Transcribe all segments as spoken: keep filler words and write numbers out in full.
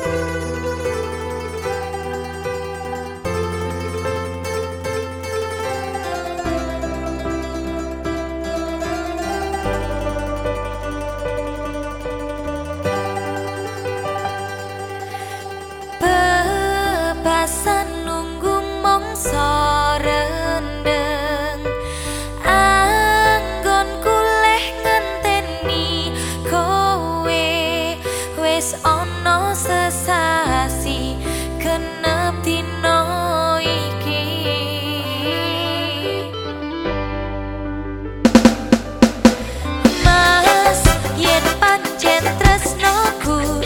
Bebasan nunggu mongso rendeng, anggon kuleh ngenteni kowe wis ana sesasi genep dina iki. Mas yen pancen tresnoku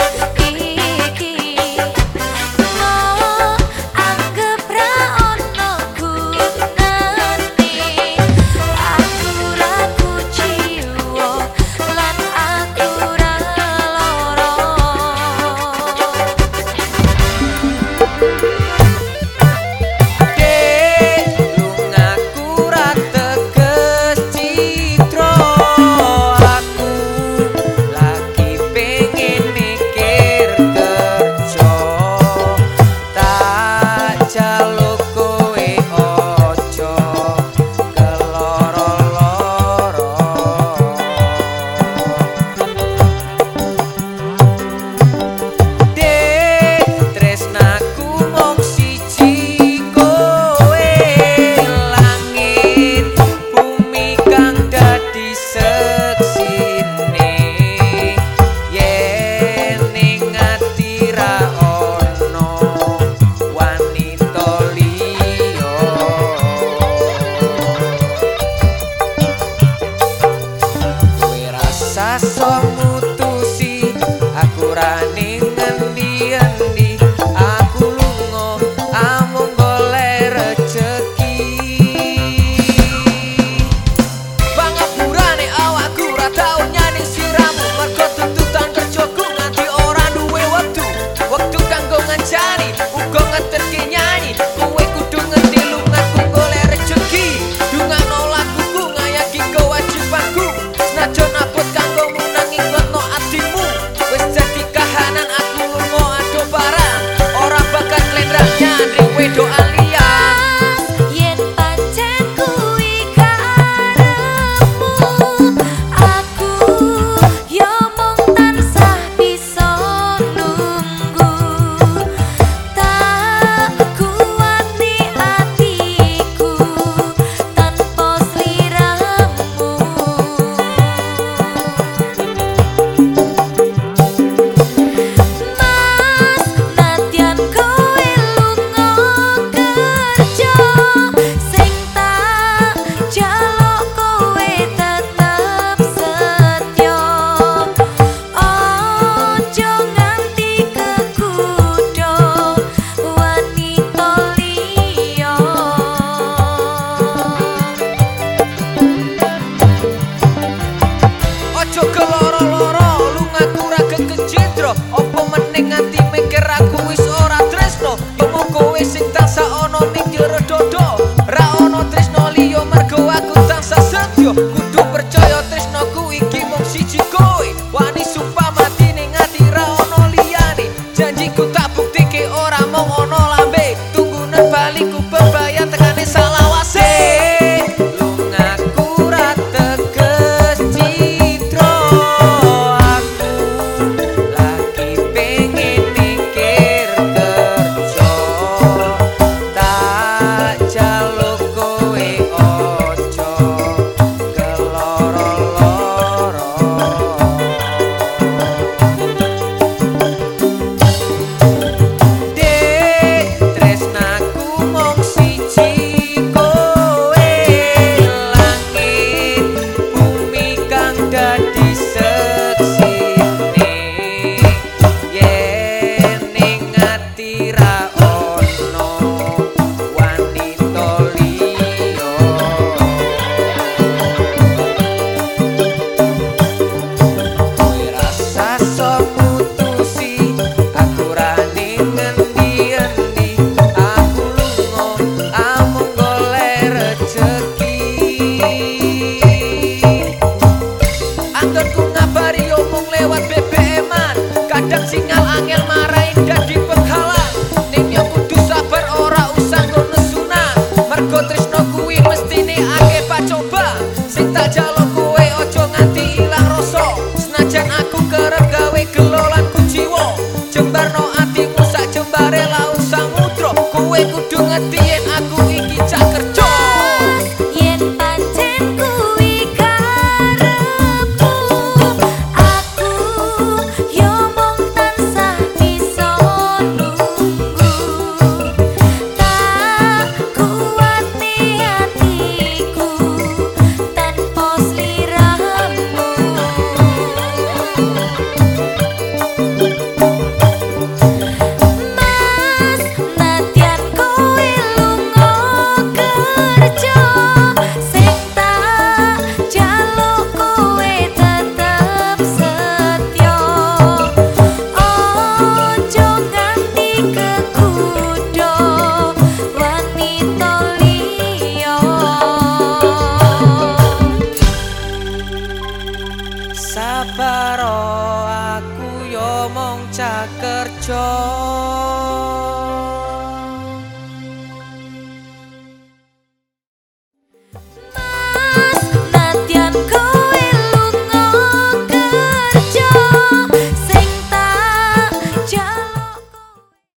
so mutusi aku rani ngendi-endi, aku lunga amung golek rejeki. Pangapurane awakku ra tau nyani siramu, mergo tuntutan kerjaku nganti ora duwe wektu. Wektu kanggo ngancani uga ngeterke nyanyi, kowe kudu ngendi lungaku golek rejeki. Dungakno laguku ngayaki kewajibanku, senajan abot kanggo ngikutno atimu. Wis jadi kahanan aku lunga ado barang, ora bakal klendrah nyandri wedok alia. Yen pancen kuwi karepmu, aku yo mung tansah bisa nunggu. Tak kuwati atiku tanpa sliramu. Ojo keloro-loro lungaku ra kekejedro, opo meneng nganti mikir aku wis ora tresno. Yo mung kowe sing tansah ana ning jero dodo, ra ana tresno liya mergo aku tansah setya. Kudu percaya tresnoku iki mung siji kowe, wani sumpah mati ning ati ra ana liyane. Janjiku tak buktike ora mung ana lambe, tunggunen baliku bebayan tekane salawase. Kadang singal angel marahin dan kudu ngerti yen aku iki cak kerja. Yen pancen kuwi karepku, aku yo mung tansah bisa nunggu. Tak kuwati hatiku tanpa sliramu. Mas, nadyan kowe lunga kerja, sing tak jaluk kowe tetep setya. Ojo nganti kekudo wanita liya. Sabar oh, aku yo mung cak kerja.